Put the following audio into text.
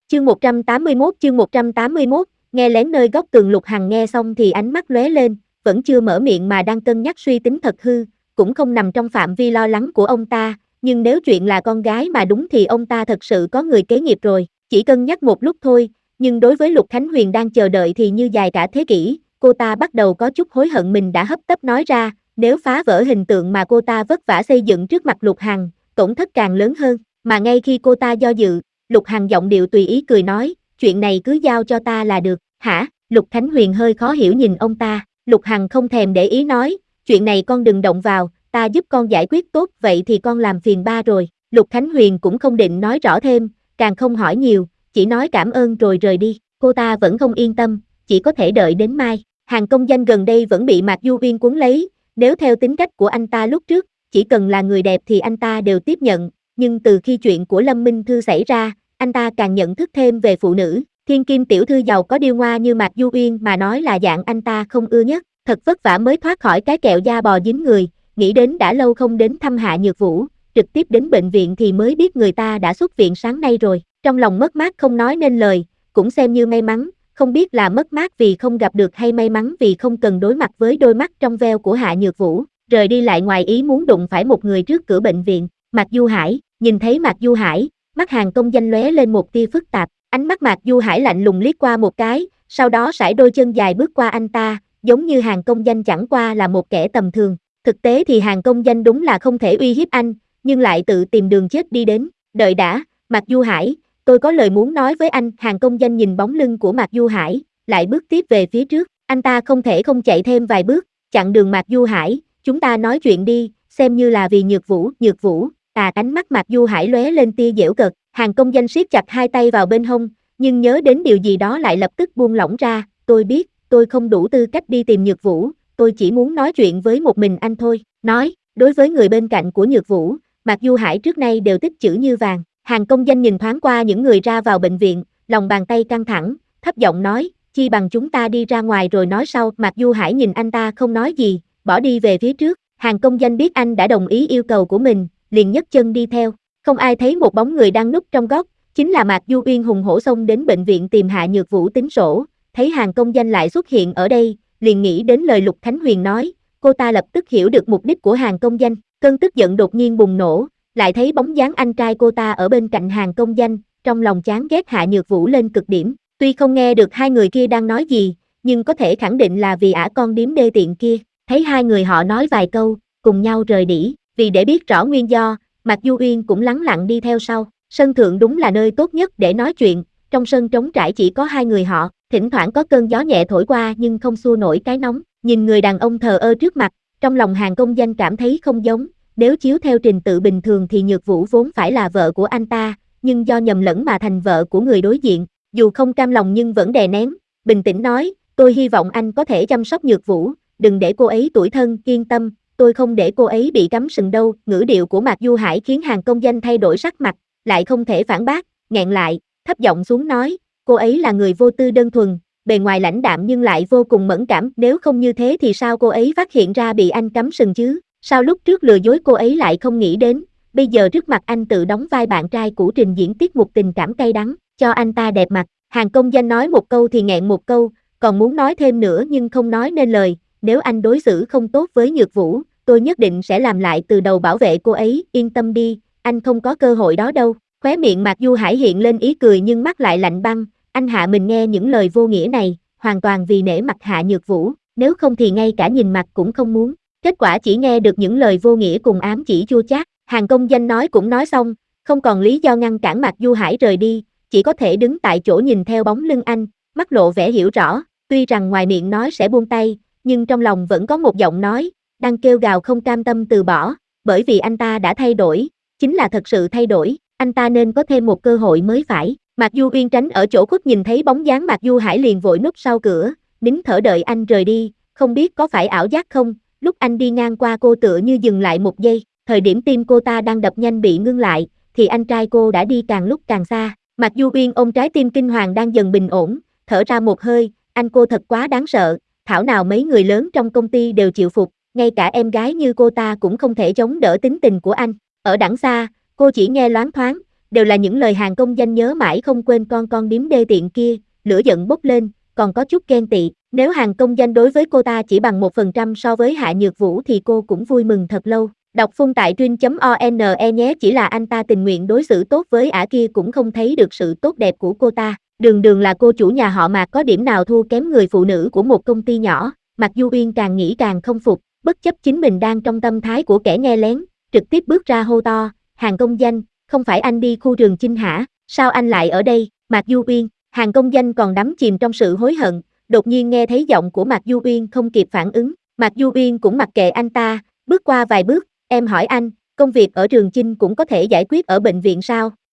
Chương 181, nghe lén nơi góc tường. Lục Hằng nghe xong thì ánh mắt lóe lên, vẫn chưa mở miệng mà đang cân nhắc suy tính thật hư, cũng không nằm trong phạm vi lo lắng của ông ta, nhưng nếu chuyện là con gái mà đúng thì ông ta thật sự có người kế nghiệp rồi, chỉ cân nhắc một lúc thôi, nhưng đối với Lục Khánh Huyền đang chờ đợi thì như dài cả thế kỷ, cô ta bắt đầu có chút hối hận mình đã hấp tấp nói ra, nếu phá vỡ hình tượng mà cô ta vất vả xây dựng trước mặt Lục Hằng, tổn thất càng lớn hơn, mà ngay khi cô ta do dự, Lục Hằng giọng điệu tùy ý cười nói, chuyện này cứ giao cho ta là được, hả? Lục Khánh Huyền hơi khó hiểu nhìn ông ta, Lục Hằng không thèm để ý nói, chuyện này con đừng động vào, ta giúp con giải quyết tốt, vậy thì con làm phiền ba rồi. Lục Khánh Huyền cũng không định nói rõ thêm, càng không hỏi nhiều, chỉ nói cảm ơn rồi rời đi, cô ta vẫn không yên tâm, chỉ có thể đợi đến mai. Hàng công danh gần đây vẫn bị Mạc Du Uyên cuốn lấy, nếu theo tính cách của anh ta lúc trước, chỉ cần là người đẹp thì anh ta đều tiếp nhận, nhưng từ khi chuyện của Lâm Minh Thư xảy ra, anh ta càng nhận thức thêm về phụ nữ, thiên kim tiểu thư giàu có điêu ngoa như Mạc Du Uyên mà nói là dạng anh ta không ưa nhất, thật vất vả mới thoát khỏi cái kẹo da bò dính người, nghĩ đến đã lâu không đến thăm Hạ Nhược Vũ, trực tiếp đến bệnh viện thì mới biết người ta đã xuất viện sáng nay rồi, trong lòng mất mát không nói nên lời, cũng xem như may mắn, không biết là mất mát vì không gặp được hay may mắn vì không cần đối mặt với đôi mắt trong veo của Hạ Nhược Vũ, rời đi lại ngoài ý muốn đụng phải một người trước cửa bệnh viện, Mạc Du Hải, nhìn thấy Mạc Du Hải, mắt Hàng công danh lóe lên một tia phức tạp, ánh mắt Mạc Du Hải lạnh lùng liếc qua một cái, sau đó sải đôi chân dài bước qua anh ta, giống như Hàng công danh chẳng qua là một kẻ tầm thường, thực tế thì Hàng công danh đúng là không thể uy hiếp anh, nhưng lại tự tìm đường chết đi đến, đợi đã, Mạc Du Hải, tôi có lời muốn nói với anh. Hàng công danh nhìn bóng lưng của Mạc Du Hải, lại bước tiếp về phía trước, anh ta không thể không chạy thêm vài bước, chặn đường Mạc Du Hải, chúng ta nói chuyện đi, xem như là vì Nhược Vũ, ánh mắt Mạc Du Hải lóe lên tia giễu cợt, Hàng công danh siết chặt hai tay vào bên hông, nhưng nhớ đến điều gì đó lại lập tức buông lỏng ra, tôi biết, tôi không đủ tư cách đi tìm Nhược Vũ, tôi chỉ muốn nói chuyện với một mình anh thôi, nói, đối với người bên cạnh của Nhược Vũ, Mạc Du Hải trước nay đều tích chữ như vàng. Hàng công danh nhìn thoáng qua những người ra vào bệnh viện, lòng bàn tay căng thẳng, thấp giọng nói, chi bằng chúng ta đi ra ngoài rồi nói sau. Mạc Du Hải nhìn anh ta không nói gì, bỏ đi về phía trước, Hàng công danh biết anh đã đồng ý yêu cầu của mình, liền nhấc chân đi theo, không ai thấy một bóng người đang núp trong góc, chính là Mạc Du Uyên hùng hổ xông đến bệnh viện tìm Hạ Nhược Vũ tính sổ, thấy Hàng công danh lại xuất hiện ở đây, liền nghĩ đến lời Lục Khánh Huyền nói, cô ta lập tức hiểu được mục đích của Hàng công danh, cơn tức giận đột nhiên bùng nổ, lại thấy bóng dáng anh trai cô ta ở bên cạnh Hàng công danh, trong lòng chán ghét Hạ Nhược Vũ lên cực điểm, tuy không nghe được hai người kia đang nói gì, nhưng có thể khẳng định là vì ả con điếm đê tiện kia, thấy hai người họ nói vài câu, cùng nhau rời đi, vì để biết rõ nguyên do, Mạc Du Uyên cũng lắng lặng đi theo sau, sân thượng đúng là nơi tốt nhất để nói chuyện, trong sân trống trải chỉ có hai người họ, thỉnh thoảng có cơn gió nhẹ thổi qua nhưng không xua nổi cái nóng, nhìn người đàn ông thờ ơ trước mặt, trong lòng Hàng công danh cảm thấy không giống, nếu chiếu theo trình tự bình thường thì Nhược Vũ vốn phải là vợ của anh ta, nhưng do nhầm lẫn mà thành vợ của người đối diện, dù không cam lòng nhưng vẫn đè nén, bình tĩnh nói, tôi hy vọng anh có thể chăm sóc Nhược Vũ, đừng để cô ấy tủi thân, yên tâm, tôi không để cô ấy bị cắm sừng đâu. Ngữ điệu của Mạc Du Hải khiến Hàng công danh thay đổi sắc mặt, lại không thể phản bác, nghẹn lại, thấp giọng xuống nói, cô ấy là người vô tư đơn thuần, bề ngoài lãnh đạm nhưng lại vô cùng mẫn cảm, nếu không như thế thì sao cô ấy phát hiện ra bị anh cắm sừng chứ, sao lúc trước lừa dối cô ấy lại không nghĩ đến, bây giờ trước mặt anh tự đóng vai bạn trai cũ trình diễn tiết mục tình cảm cay đắng, cho anh ta đẹp mặt. Hàng công danh nói một câu thì nghẹn một câu, còn muốn nói thêm nữa nhưng không nói nên lời, nếu anh đối xử không tốt với Nhược Vũ, tôi nhất định sẽ làm lại từ đầu bảo vệ cô ấy, yên tâm đi, anh không có cơ hội đó đâu. Khóe miệng Mạc Du Hải hiện lên ý cười nhưng mắt lại lạnh băng, anh hạ mình nghe những lời vô nghĩa này, hoàn toàn vì nể mặt Hạ Nhược Vũ, nếu không thì ngay cả nhìn mặt cũng không muốn. Kết quả chỉ nghe được những lời vô nghĩa cùng ám chỉ chua chát, Hàng công danh nói cũng nói xong, không còn lý do ngăn cản Mạc Du Hải rời đi, chỉ có thể đứng tại chỗ nhìn theo bóng lưng anh, mắt lộ vẻ hiểu rõ, tuy rằng ngoài miệng nói sẽ buông tay, nhưng trong lòng vẫn có một giọng nói, đang kêu gào không cam tâm từ bỏ, bởi vì anh ta đã thay đổi, chính là thật sự thay đổi, anh ta nên có thêm một cơ hội mới phải. Mạc Du Uyên tránh ở chỗ khuất nhìn thấy bóng dáng Mạc Du Hải liền vội núp sau cửa, nín thở đợi anh rời đi, không biết có phải ảo giác không, lúc anh đi ngang qua cô tựa như dừng lại một giây, thời điểm tim cô ta đang đập nhanh bị ngưng lại, thì anh trai cô đã đi càng lúc càng xa. Mạc Du Uyên ôm trái tim kinh hoàng đang dần bình ổn, thở ra một hơi, anh cô thật quá đáng sợ, thảo nào mấy người lớn trong công ty đều chịu phục, ngay cả em gái như cô ta cũng không thể chống đỡ tính tình của anh. Ở đằng xa, cô chỉ nghe loáng thoáng, đều là những lời Hàng Công Danh nhớ mãi không quên con điếm đê tiện kia, lửa giận bốc lên, còn có chút ghen tị, nếu Hàng Công Danh đối với cô ta chỉ bằng 1% so với Hạ Nhược Vũ thì cô cũng vui mừng thật lâu. Đọc phun tại truyện.one nhé, chỉ là anh ta tình nguyện đối xử tốt với ả kia cũng không thấy được sự tốt đẹp của cô ta. Đường đường là cô chủ nhà họ Mạc có điểm nào thua kém người phụ nữ của một công ty nhỏ. Mạc Du Uyên càng nghĩ càng không phục, bất chấp chính mình đang trong tâm thái của kẻ nghe lén, trực tiếp bước ra hô to, Hàng Công Danh, không phải anh đi khu Trường Chinh hả, sao anh lại ở đây? Mạc Du Uyên, Hàng Công Danh còn đắm chìm trong sự hối hận, đột nhiên nghe thấy giọng của Mạc Du Uyên không kịp phản ứng, Mạc Du Uyên cũng mặc kệ anh ta, bước qua vài bước, em hỏi anh, công việc ở Trường Chinh cũng có thể giải quyết ở bệnh viện sao?